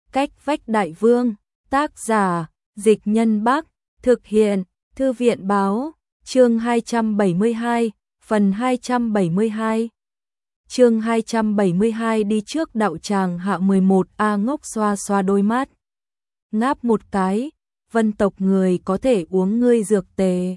Cách vách đại vương, tác giả, Dịch Nhân Bắc, thực hiện, Thư viện báo, chương 272, phần 272. Chương 272 đi trước đạo tràng hạ 11. A Ngốc xoa xoa đôi mắt. Ngáp một cái, Vân tộc người có thể uống ngươi dược tề.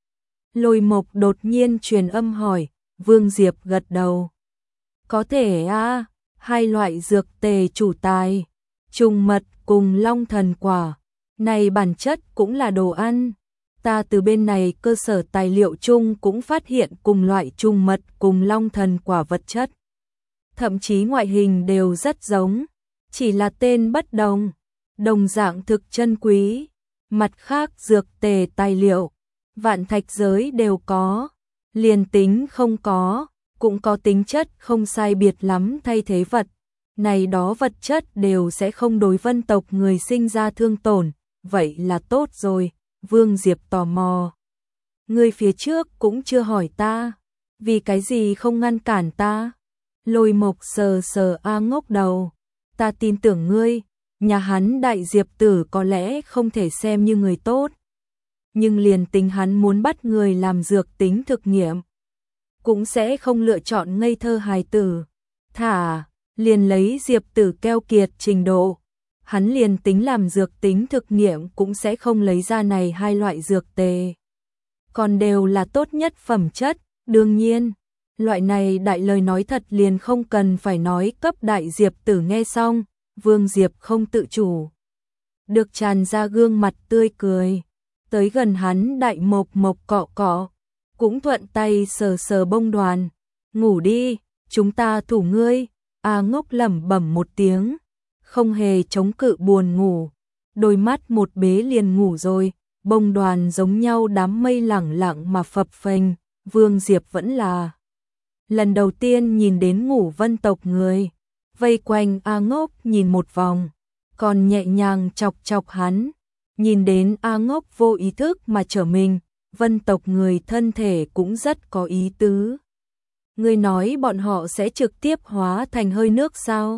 Lôi Mộc đột nhiên truyền âm hỏi, Vương Diệp gật đầu. Có thể a, hai loại dược tề chủ tài, trùng mật cùng long thần quả, này bản chất cũng là đồ ăn. Ta từ bên này cơ sở tài liệu chung cũng phát hiện cùng loại trùng mật cùng long thần quả vật chất. Thậm chí ngoại hình đều rất giống, chỉ là tên bất đồng, đồng dạng thực chân quý. Mặt khác dược tề tài liệu, vạn thạch giới đều có, liền tính không có, cũng có tính chất không sai biệt lắm thay thế vật. Này đó vật chất đều sẽ không đối Vân tộc người sinh ra thương tổn, vậy là tốt rồi. Vương Diệp tò mò. Ngươi phía trước cũng chưa hỏi ta, vì cái gì không ngăn cản ta? Lôi Mộc sờ sờ A Ngốc đầu. Ta tin tưởng ngươi, nhà hắn đại Diệp tử có lẽ không thể xem như người tốt. Nhưng liền tính hắn muốn bắt người làm dược tính thực nghiệm, cũng sẽ không lựa chọn ngây thơ hài tử. Thả, liền lấy Diệp tử keo kiệt trình độ. Hắn liền tính làm dược tính thực nghiệm cũng sẽ không lấy ra này hai loại dược tề. Còn đều là tốt nhất phẩm chất, đương nhiên, loại này đại lời nói thật liền không cần phải nói cấp đại Diệp tử nghe xong, Vương Diệp không tự chủ được tràn ra gương mặt tươi cười, tới gần hắn đại mộc mộc cọ cọ, cũng thuận tay sờ sờ bông đoàn, ngủ đi, chúng ta thủ ngươi. A Ngốc lẩm bẩm một tiếng, không hề chống cự buồn ngủ, đôi mắt một bế liền ngủ rồi, bông đoàn giống nhau đám mây lẳng lặng mà phập phềnh. Vương Diệp vẫn là lần đầu tiên nhìn đến ngủ Vân tộc người, vây quanh A Ngốc nhìn một vòng, còn nhẹ nhàng chọc chọc hắn, nhìn đến A Ngốc vô ý thức mà trở mình, Vân tộc người thân thể cũng rất có ý tứ. Ngươi nói bọn họ sẽ trực tiếp hóa thành hơi nước sao?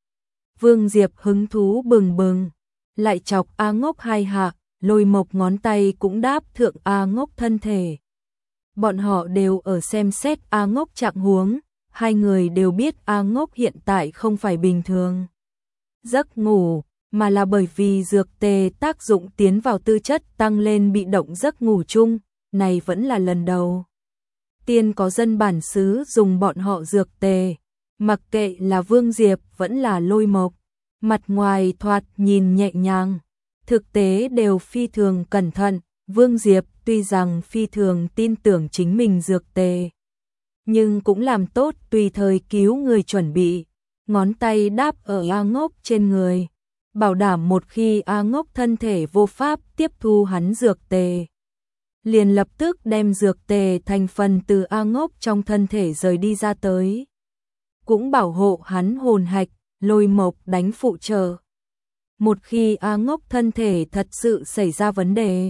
Vương Diệp hứng thú bừng bừng, lại chọc A Ngốc hai hạ, Lôi Mộc ngón tay cũng đáp thượng A Ngốc thân thể. Bọn họ đều ở xem xét A Ngốc trạng huống, hai người đều biết A Ngốc hiện tại không phải bình thường giấc ngủ, mà là bởi vì dược tề tác dụng tiến vào tư chất tăng lên bị động giấc ngủ chung, này vẫn là lần đầu tiên có dân bản xứ dùng bọn họ dược tề. Mặc kệ là Vương Diệp vẫn là Lôi Mộc, mặt ngoài thoạt nhìn nhẹ nhàng, thực tế đều phi thường cẩn thận. Vương Diệp tuy rằng phi thường tin tưởng chính mình dược tề, nhưng cũng làm tốt tùy thời cứu người chuẩn bị, ngón tay đáp ở A Ngốc trên người, bảo đảm một khi A Ngốc thân thể vô pháp tiếp thu hắn dược tề, liền lập tức đem dược tề thành phần từ A Ngốc trong thân thể rời đi ra tới, cũng bảo hộ hắn hồn hạch. Lôi Mộc đánh phụ trợ. Một khi A Ngốc thân thể thật sự xảy ra vấn đề,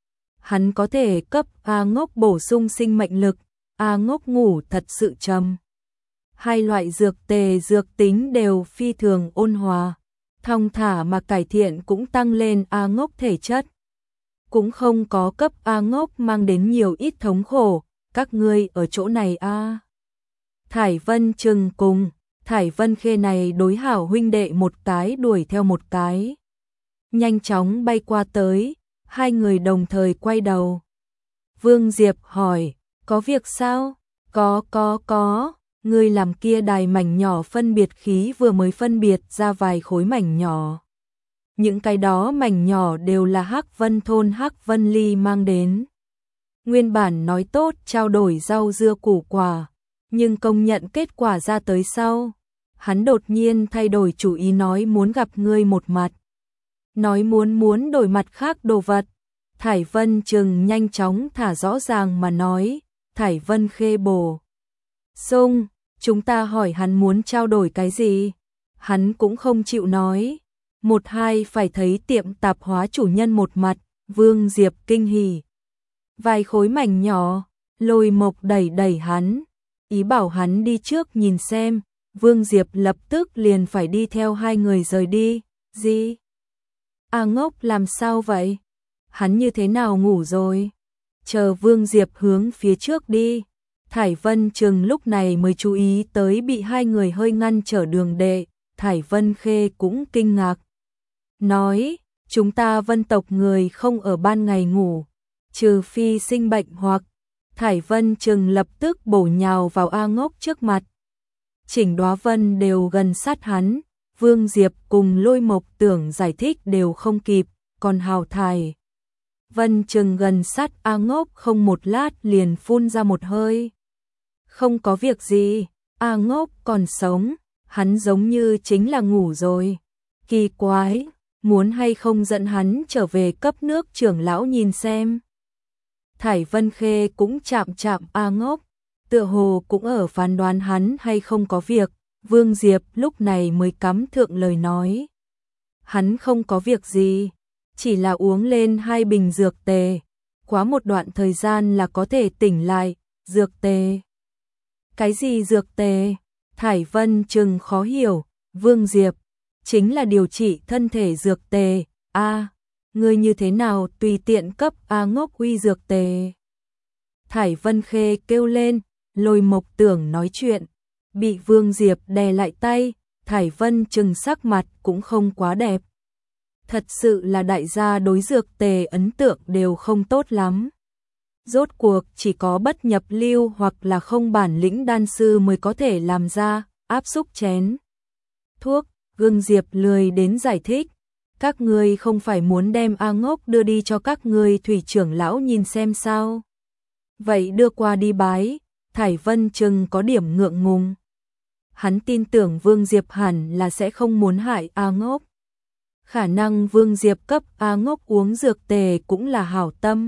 hắn có thể cấp A Ngốc bổ sung sinh mệnh lực. A Ngốc ngủ thật sự trầm. Hai loại dược tề dược tính đều phi thường ôn hòa, thong thả mà cải thiện cũng tăng lên A Ngốc thể chất, cũng không có cấp A Ngốc mang đến nhiều ít thống khổ. Các ngươi ở chỗ này a? Thải Vân Trừng cùng Thải Vân Khê này đối hảo huynh đệ một cái đuổi theo một cái, nhanh chóng bay qua tới, hai người đồng thời quay đầu. Vương Diệp hỏi, có việc sao? Có, ngươi làm kia đài mảnh nhỏ phân biệt khí vừa mới phân biệt ra vài khối mảnh nhỏ. Những cái đó mảnh nhỏ đều là Hắc Vân thôn Hắc Vân Ly mang đến. Nguyên bản nói tốt trao đổi rau dưa củ quả, nhưng công nhận kết quả ra tới sau, hắn đột nhiên thay đổi chủ ý, nói muốn gặp ngươi một mặt, nói muốn đổi mặt khác đồ vật. Thải Vân Trừng nhanh chóng thả rõ ràng mà nói, Thải Vân Khê bổ sung, chúng ta hỏi hắn muốn trao đổi cái gì, hắn cũng không chịu nói, một hai phải thấy tiệm tạp hóa chủ nhân một mặt. Vương Diệp kinh hỉ, vài khối mảnh nhỏ. Lôi Mộc đẩy hắn, ý bảo hắn đi trước nhìn xem. Vương Diệp lập tức liền phải đi theo hai người rời đi, Gì? A Ngốc làm sao vậy? Hắn như thế nào ngủ rồi? Chờ Vương Diệp hướng phía trước đi. Thải Vân Trừng lúc này mới chú ý tới bị hai người hơi ngăn trở đường đệ. Thải Vân Khê cũng kinh ngạc. Nói, chúng ta Vân tộc người không ở ban ngày ngủ, trừ phi sinh bệnh hoặc. Thải Vân Trừng lập tức bổ nhào vào A Ngốc trước mặt. Chỉnh Đóa Vân đều gần sát hắn, Vương Diệp cùng Lôi Mộc Tưởng giải thích đều không kịp, còn Hào Thải Vân Trừng gần sát A Ngốc không một lát liền phun ra một hơi. Không có việc gì, A Ngốc còn sống, hắn giống như chính là ngủ rồi. Kỳ quái, muốn hay không dẫn hắn trở về cấp nước trưởng lão nhìn xem. Thải Vân Khê cũng chạm chạm A Ngốc, tựa hồ cũng ở phán đoán hắn hay không có việc. Vương Diệp lúc này mới cắm thượng lời nói. Hắn không có việc gì, chỉ là uống lên 2 bình dược tề, quá một đoạn thời gian là có thể tỉnh lại. Dược tề? Cái gì dược tề? Thải Vân Trừng khó hiểu. Vương Diệp, chính là điều trị thân thể dược tề. Ngươi như thế nào tùy tiện cấp A Ngốc uy dược tề? Thải Vân Khê kêu lên. Lôi Mộc Tưởng nói chuyện, bị Vương Diệp đè lại tay. Thải Vân Trừng sắc mặt cũng không quá đẹp. Thật sự là đại gia đối dược tề ấn tượng đều không tốt lắm. Rốt cuộc chỉ có bất nhập lưu hoặc là không bản lĩnh đan sư mới có thể làm ra, áp xúc chén thuốc. Vương Diệp lười đến giải thích. Các ngươi không phải muốn đem A Ngốc đưa đi cho các ngươi thủy trưởng lão nhìn xem sao? Vậy đưa qua đi bái. Thải Vân Trừng có điểm ngượng ngùng. Hắn tin tưởng Vương Diệp hẳn là sẽ không muốn hại A Ngốc. Khả năng Vương Diệp cấp A Ngốc uống dược tề cũng là hảo tâm.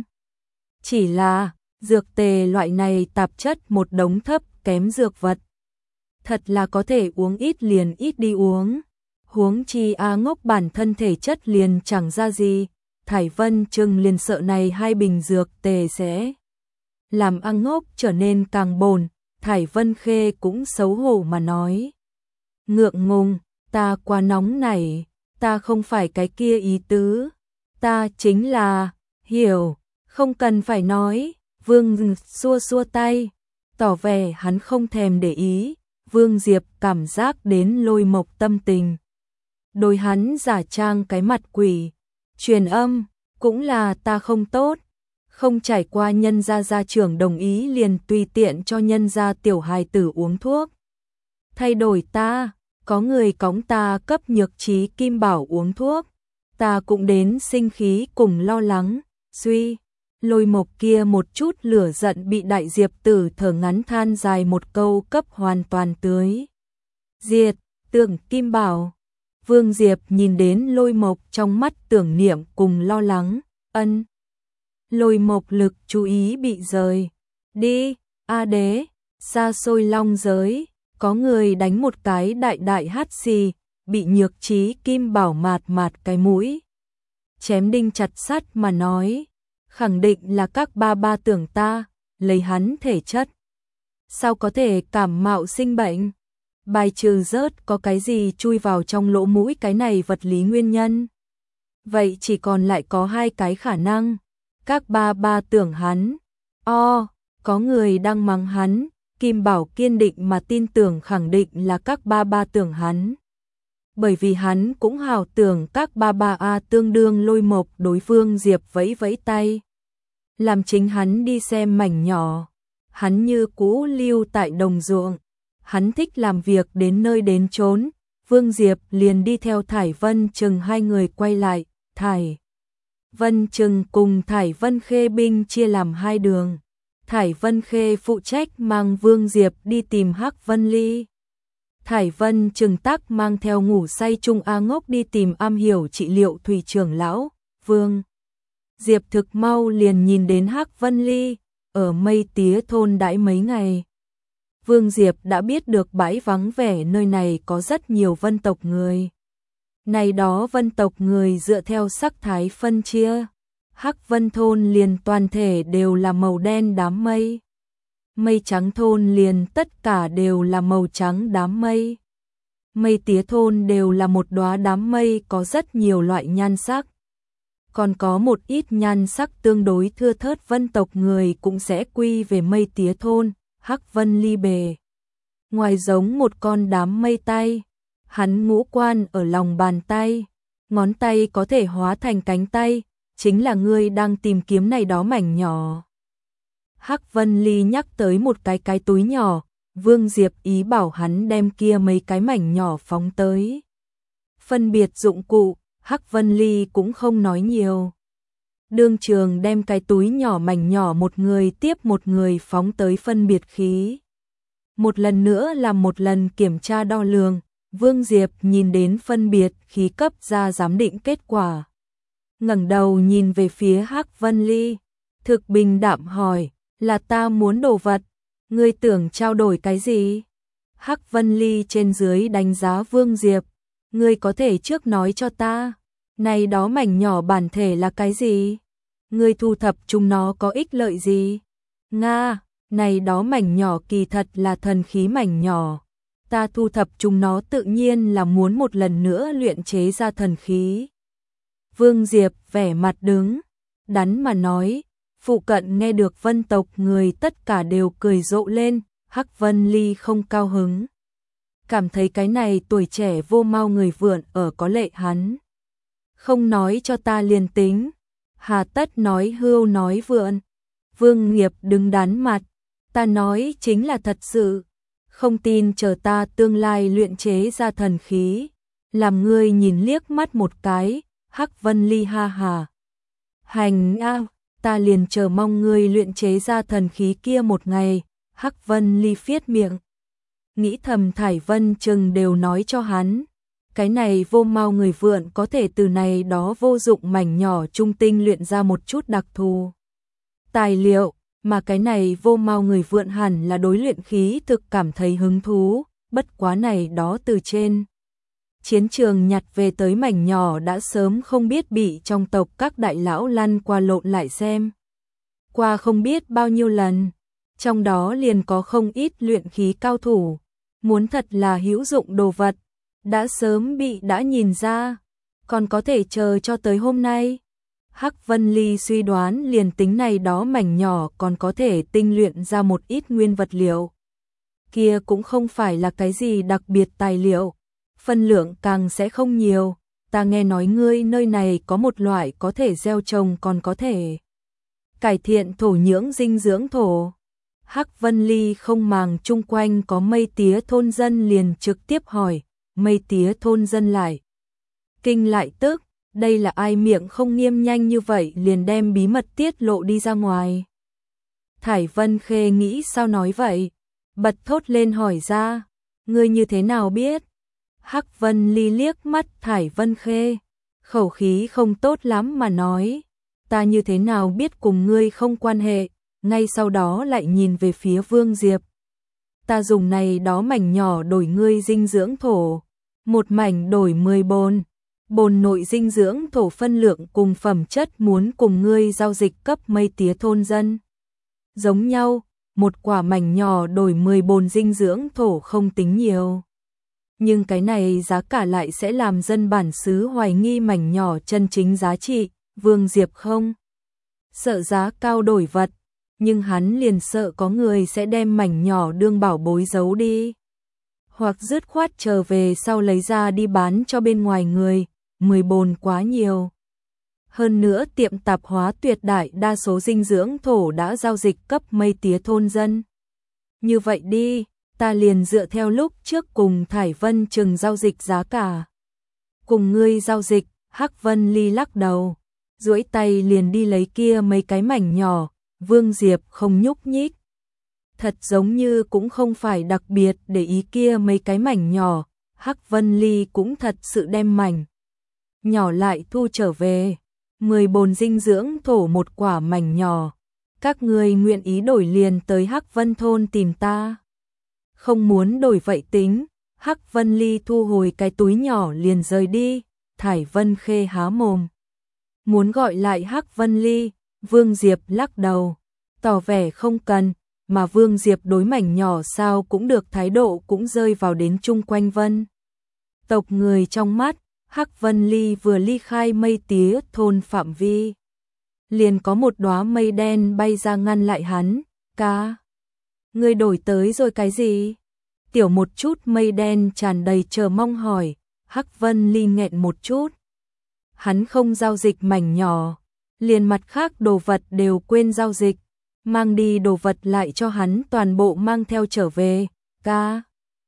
Chỉ là, dược tề loại này tạp chất một đống thấp kém dược vật. Thật là có thể uống ít liền ít đi uống. Huống chi A Ngốc bản thân thể chất liền chẳng ra gì. Thải Vân Trừng liền sợ này 2 bình dược tề sẽ làm A Ngốc trở nên càng bồn. Thải Vân Khê cũng xấu hổ mà nói. Ngượng ngùng, ta quá nóng này, ta không phải cái kia ý tứ. Ta chính là, hiểu, không cần phải nói. Vương xua xua tay, tỏ vẻ hắn không thèm để ý. Vương Diệp cảm giác đến Lôi Mộc tâm tình. Đối hắn giả trang cái mặt quỷ, truyền âm, cũng là ta không tốt. Không trải qua nhân gia gia trưởng đồng ý liền tùy tiện cho nhân gia tiểu hài tử uống thuốc. Thay đổi ta, có người cõng ta cấp nhược trí kim bảo uống thuốc. Ta cũng đến sinh khí cùng lo lắng, suy. Lôi Mộc kia một chút lửa giận bị Đại Diệp Tử thở ngắn than dài một câu cấp hoàn toàn tưới diệt. Tưởng kim bảo. Vương Diệp nhìn đến Lôi Mộc trong mắt tưởng niệm cùng lo lắng, ân. Lôi Mộc lực chú ý bị rời. Đi, A Đế, xa xôi long giới, có người đánh một cái đại đại hát xì, bị nhược trí kim bảo mạt mạt cái mũi. Chém đinh chặt sắt mà nói, khẳng định là các ba ba tưởng ta, lấy hắn thể chất. Sao có thể cảm mạo sinh bệnh? Bài trừ rớt có cái gì chui vào trong lỗ mũi cái này vật lý nguyên nhân. Vậy chỉ còn lại có 2 cái khả năng. Các ba ba tưởng hắn. Có người đang mắng hắn. Kim Bảo kiên định mà tin tưởng khẳng định là các ba ba tưởng hắn. Bởi vì hắn cũng hào tưởng các ba ba tương đương Lôi Mộc. Đối phương Diệp vẫy vẫy tay. Làm chính hắn đi xem mảnh nhỏ. Hắn như cũ lưu tại đồng ruộng. Hắn thích làm việc đến nơi đến chốn. Vương Diệp liền đi theo Thải Vân Trừng 2 người quay lại. Thải Vân Trừng cùng Thải Vân Khê binh chia làm 2 đường. Thải Vân Khê phụ trách mang Vương Diệp đi tìm Hắc Vân Ly. Thải Vân Trừng tắc mang theo ngủ say Trung A Ngốc đi tìm am hiểu trị liệu thủy trưởng lão. Vương Diệp thực mau liền nhìn đến Hắc Vân Ly, ở Mây Tía thôn đãi mấy ngày. Vương Diệp đã biết được bãi vắng vẻ nơi này có rất nhiều vân tộc người. Này đó vân tộc người dựa theo sắc thái phân chia. Hắc Vân thôn liền toàn thể đều là màu đen đám mây. Mây trắng thôn liền tất cả đều là màu trắng đám mây. Mây tía thôn đều là một đóa đám mây có rất nhiều loại nhan sắc. Còn có một ít nhan sắc tương đối thưa thớt vân tộc người cũng sẽ quy về mây tía thôn, Hắc Vân Ly bề. Ngoài giống một con đám mây tay, hắn ngũ quan ở lòng bàn tay, ngón tay có thể hóa thành cánh tay, chính là ngươi đang tìm kiếm này đó mảnh nhỏ. Hắc Vân Ly nhắc tới một cái túi nhỏ, Vương Diệp ý bảo hắn đem kia mấy cái mảnh nhỏ phóng tới. Phân biệt dụng cụ, Hắc Vân Ly cũng không nói nhiều. Đương trường đem cái túi nhỏ mảnh nhỏ một người tiếp một người phóng tới phân biệt khí. Một lần nữa làm một lần kiểm tra đo lường, Vương Diệp nhìn đến phân biệt khí cấp ra giám định kết quả. Ngẩng đầu nhìn về phía Hắc Vân Ly, thực bình đạm hỏi, là ta muốn đồ vật, ngươi tưởng trao đổi cái gì? Hắc Vân Ly trên dưới đánh giá Vương Diệp, ngươi có thể trước nói cho ta, này đó mảnh nhỏ bản thể là cái gì? Ngươi thu thập chúng nó có ích lợi gì? Nga, này đó mảnh nhỏ kỳ thật là thần khí mảnh nhỏ. Ta thu thập chúng nó tự nhiên là muốn một lần nữa luyện chế ra thần khí. Vương Diệp vẻ mặt đứng, đắn mà nói, phụ cận nghe được vân tộc người tất cả đều cười rộ lên, Hắc Vân Ly không cao hứng. Cảm thấy cái này tuổi trẻ vô mau người vượn ở có lệ hắn. Không nói cho ta liền tính, hà tất nói hưu nói vượn. Vương Nghiệp đứng đắn mặt, ta nói chính là thật sự, không tin chờ ta tương lai luyện chế ra thần khí, làm ngươi nhìn liếc mắt một cái. Hắc Vân Ly ha hà. Hành a, ta liền chờ mong ngươi luyện chế ra thần khí kia một ngày. Hắc Vân Ly phiết miệng. Nghĩ thầm Thải Vân chừng đều nói cho hắn. Cái này vô mau người vượn có thể từ này đó vô dụng mảnh nhỏ trung tinh luyện ra một chút đặc thù tài liệu, mà cái này vô mau người vượn hẳn là đối luyện khí thực cảm thấy hứng thú, bất quá này đó từ trên chiến trường nhặt về tới mảnh nhỏ đã sớm không biết bị trong tộc các đại lão lăn qua lộn lại xem. Qua không biết bao nhiêu lần, trong đó liền có không ít luyện khí cao thủ, muốn thật là hữu dụng đồ vật, đã sớm bị đã nhìn ra, còn có thể chờ cho tới hôm nay. Hắc Vân Ly suy đoán liền tính này đó mảnh nhỏ còn có thể tinh luyện ra một ít nguyên vật liệu. Kia cũng không phải là cái gì đặc biệt tài liệu, phân lượng càng sẽ không nhiều. Ta nghe nói ngươi nơi này có một loại có thể gieo trồng còn có thể cải thiện thổ nhưỡng dinh dưỡng thổ. Hắc Vân Ly không màng chung quanh có mây tía thôn dân liền trực tiếp hỏi, mây tía thôn dân lại kinh lại tức, đây là ai miệng không nghiêm nhanh như vậy liền đem bí mật tiết lộ đi ra ngoài. Thải Vân Khê nghĩ sao nói vậy, bật thốt lên hỏi ra, ngươi như thế nào biết? Hắc Vân Ly liếc mắt Thải Vân Khê, khẩu khí không tốt lắm mà nói, ta như thế nào biết cùng ngươi không quan hệ, ngay sau đó lại nhìn về phía Vương Diệp. Ta dùng này đó mảnh nhỏ đổi ngươi dinh dưỡng thổ, một mảnh đổi 10 bồn. Bồn nội dinh dưỡng thổ phân lượng cùng phẩm chất muốn cùng ngươi giao dịch cấp mây tía thôn dân. Giống nhau, một quả mảnh nhỏ đổi 10 bồn dinh dưỡng thổ không tính nhiều. Nhưng cái này giá cả lại sẽ làm dân bản xứ hoài nghi mảnh nhỏ chân chính giá trị. Vương Diệp không sợ giá cao đổi vật, nhưng hắn liền sợ có người sẽ đem mảnh nhỏ đương bảo bối giấu đi. Hoặc dứt khoát trở về sau lấy ra đi bán cho bên ngoài người. 10 bồn quá nhiều. Hơn nữa tiệm tạp hóa tuyệt đại đa số dinh dưỡng thổ đã giao dịch cấp mây tía thôn dân. Như vậy đi, ta liền dựa theo lúc trước cùng Thải Vân Trừng giao dịch giá cả. Cùng ngươi giao dịch, Hắc Vân Ly lắc đầu, duỗi tay liền đi lấy kia mấy cái mảnh nhỏ, Vương Diệp không nhúc nhích. Thật giống như cũng không phải đặc biệt để ý kia mấy cái mảnh nhỏ, Hắc Vân Ly cũng thật sự đem mảnh nhỏ lại thu trở về. 10 bồn dinh dưỡng thổ một quả mảnh nhỏ. Các ngươi nguyện ý đổi liền tới Hắc Vân thôn tìm ta. Không muốn đổi vậy tính. Hắc Vân Ly thu hồi cái túi nhỏ liền rời đi. Thải Vân Khê há mồm muốn gọi lại Hắc Vân Ly, Vương Diệp lắc đầu, tỏ vẻ không cần, mà Vương Diệp đối mảnh nhỏ sao cũng được thái độ cũng rơi vào đến chung quanh Vân tộc người trong mắt, Hắc Vân Ly vừa ly khai mây tía thôn phạm vi. Liền có một đóa mây đen bay ra ngăn lại hắn, ca. Ngươi đổi tới rồi cái gì? Tiểu một chút mây đen tràn đầy chờ mong hỏi, Hắc Vân Ly nghẹn một chút. Hắn không giao dịch mảnh nhỏ, liền mặt khác đồ vật đều quên giao dịch, mang đi đồ vật lại cho hắn toàn bộ mang theo trở về, ca.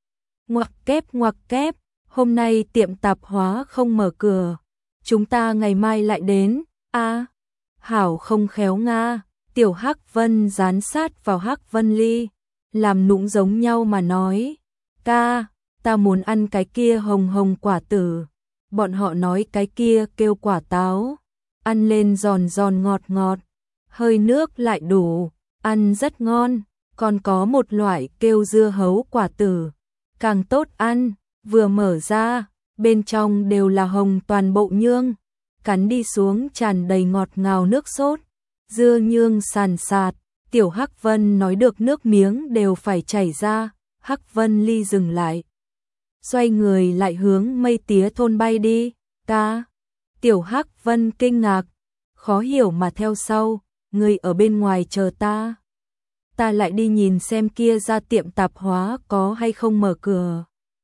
Ngoặc kép, hôm nay tiệm tạp hóa không mở cửa, chúng ta ngày mai lại đến, a. Hảo không khéo nga, tiểu Hắc Vân dán sát vào Hắc Vân Ly, làm nũng giống nhau mà nói, ca, ta muốn ăn cái kia hồng hồng quả tử, bọn họ nói cái kia kêu quả táo, ăn lên giòn giòn ngọt ngọt, hơi nước lại đủ, ăn rất ngon, còn có một loại kêu dưa hấu quả tử, càng tốt ăn, vừa mở ra, bên trong đều là hồng toàn bộ nhương, cắn đi xuống tràn đầy ngọt ngào nước sốt, dưa nhương sàn sạt, tiểu Hắc Vân nói được nước miếng đều phải chảy ra, Hắc Vân Ly dừng lại. Xoay người lại hướng mây tía thôn bay đi, ca. Tiểu Hắc Vân kinh ngạc, khó hiểu mà theo sau, người ở bên ngoài chờ ta. Ta lại đi nhìn xem kia ra tiệm tạp hóa có hay không mở cửa.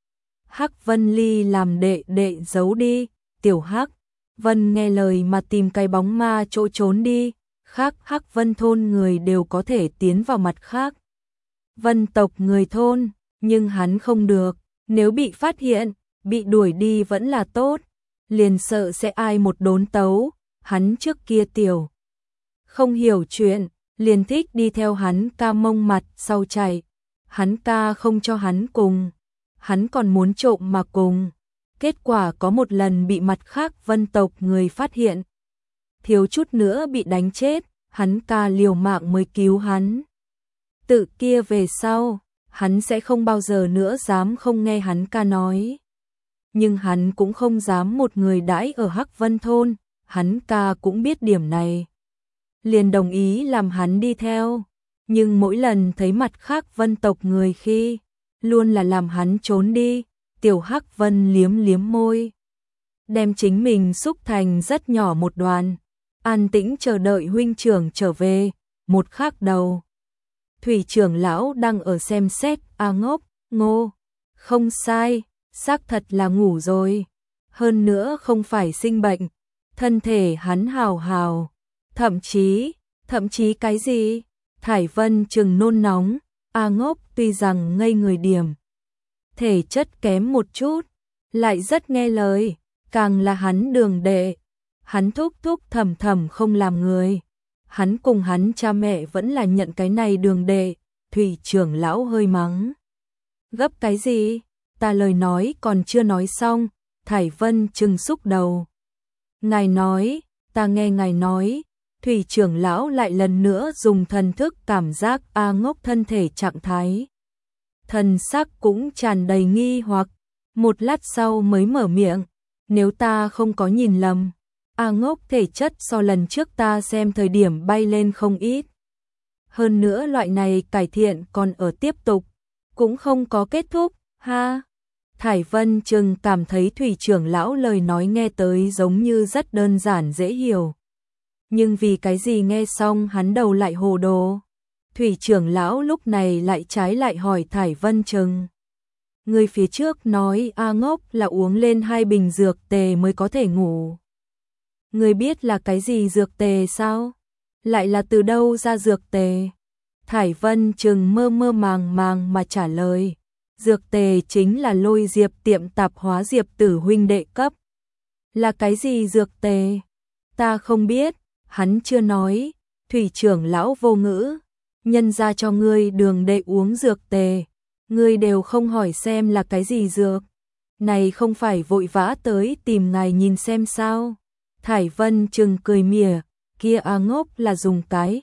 Hắc Vân Ly làm đệ giấu đi, tiểu Hắc Vân nghe lời mà tìm cái bóng ma chỗ trốn đi, khác Hắc Vân thôn người đều có thể tiến vào mặt khác. Vân tộc người thôn, nhưng hắn không được, nếu bị phát hiện, bị đuổi đi vẫn là tốt, liền sợ sẽ ai một đốn tấu, hắn trước kia tiểu. Không hiểu chuyện, liền thích đi theo hắn ca mông mặt sau chạy, hắn ca không cho hắn cùng, hắn còn muốn trộm mà cùng. Kết quả có một lần bị mặt khác Vân tộc người phát hiện, thiếu chút nữa bị đánh chết, hắn ca liều mạng mới cứu hắn. Tự kia về sau, hắn sẽ không bao giờ nữa dám không nghe hắn ca nói. Nhưng hắn cũng không dám một người đãi ở Hắc Vân thôn, hắn ca cũng biết điểm này. Liền đồng ý làm hắn đi theo, nhưng mỗi lần thấy mặt khác Vân tộc người khi, luôn là làm hắn trốn đi. Tiểu Hắc Vân liếm liếm môi, đem chính mình xúc thành rất nhỏ một đoàn, an tĩnh chờ đợi huynh trưởng trở về. Một khắc đầu, thủy trưởng lão đang ở xem xét, ngốc, ngô, không sai, xác thật là ngủ rồi, hơn nữa không phải sinh bệnh, thân thể hắn hào hào, thậm chí cái gì? Thải Vân chừng nôn nóng, ngốc tuy rằng ngây người điểm, thể chất kém một chút, lại rất nghe lời, càng là hắn đường đệ, hắn thúc thầm không làm người. Hắn cùng hắn cha mẹ vẫn là nhận cái này đường đệ, thủy trưởng lão hơi mắng. Gấp cái gì? Ta lời nói còn chưa nói xong, Thải Vân trừng xúc đầu. Ngài nói, ta nghe ngài nói, thủy trưởng lão lại lần nữa dùng thần thức cảm giác ngốc thân thể trạng thái. Thần sắc cũng tràn đầy nghi hoặc, một lát sau mới mở miệng, nếu ta không có nhìn lầm, ngốc thể chất so lần trước ta xem thời điểm bay lên không ít. Hơn nữa loại này cải thiện còn ở tiếp tục, cũng không có kết thúc, ha. Thải Vân chừng cảm thấy thủy trưởng lão lời nói nghe tới giống như rất đơn giản dễ hiểu. Nhưng vì cái gì nghe xong hắn đầu lại hồ đồ. Thủy trưởng lão lúc này lại trái lại hỏi Thải Vân chừng. Người phía trước nói ngốc là uống lên 2 bình dược tề mới có thể ngủ. Người biết là cái gì dược tề sao? Lại là từ đâu ra dược tề? Thải Vân chừng mơ màng mà trả lời. Dược tề chính là Lôi Diệp tiệm tạp hóa Diệp tử huynh đệ cấp. Là cái gì dược tề? Ta không biết, hắn chưa nói. Thủy trưởng lão vô ngữ. Nhân ra cho ngươi đường đệ uống dược tề, ngươi đều không hỏi xem là cái gì dược. Này không phải vội vã tới tìm ngài nhìn xem sao? Thải Vân chừng cười mỉa, kia ngốc là dùng cái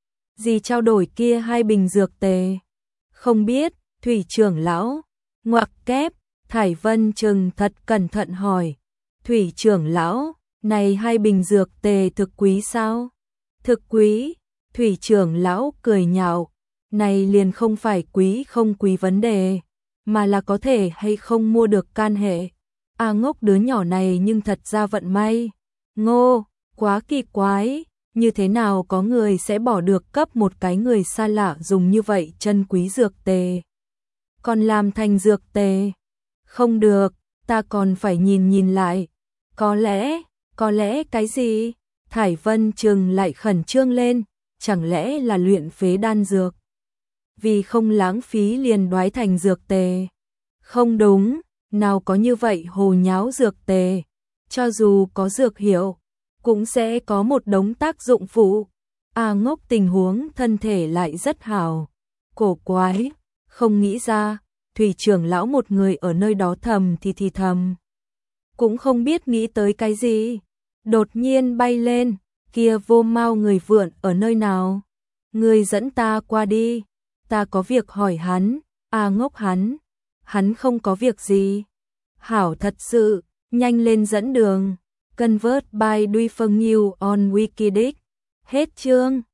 gì trao đổi kia 2 bình dược tề? Không biết, thủy trưởng lão, ngoặc kép, Thải Vân chừng thật cẩn thận hỏi. Thủy trưởng lão, này 2 bình dược tề thực quý sao? Thực quý, thủy trưởng lão cười nhạo, này liền không phải quý không quý vấn đề, mà là có thể hay không mua được can hệ. A Ngốc đứa nhỏ này nhưng thật ra vận may. Ngô, quá kỳ quái, như thế nào có người sẽ bỏ được cấp một cái người xa lạ dùng như vậy chân quý dược tề. Còn làm thành dược tề. Không được, ta còn phải nhìn lại. Có lẽ cái gì? Thải Vân Trừng lại khẩn trương lên, chẳng lẽ là luyện phế đan dược? Vì không lãng phí liền đoái thành dược tề. Không đúng, nào có như vậy hồ nháo dược tề. Cho dù có dược hiệu, cũng sẽ có một đống tác dụng phụ. A Ngốc tình huống thân thể lại rất hảo. Cổ quái, không nghĩ ra, Thủy trưởng lão một người ở nơi đó thầm thì thầm. Cũng không biết nghĩ tới cái gì. Đột nhiên bay lên, kia Vô Mao người vượn ở nơi nào? Người dẫn ta qua đi, ta có việc hỏi hắn. A Ngốc hắn không có việc gì. Hảo thật sự, nhanh lên dẫn đường. Convert by Duy Phương Nhiêu on Wikidic. Hết chương.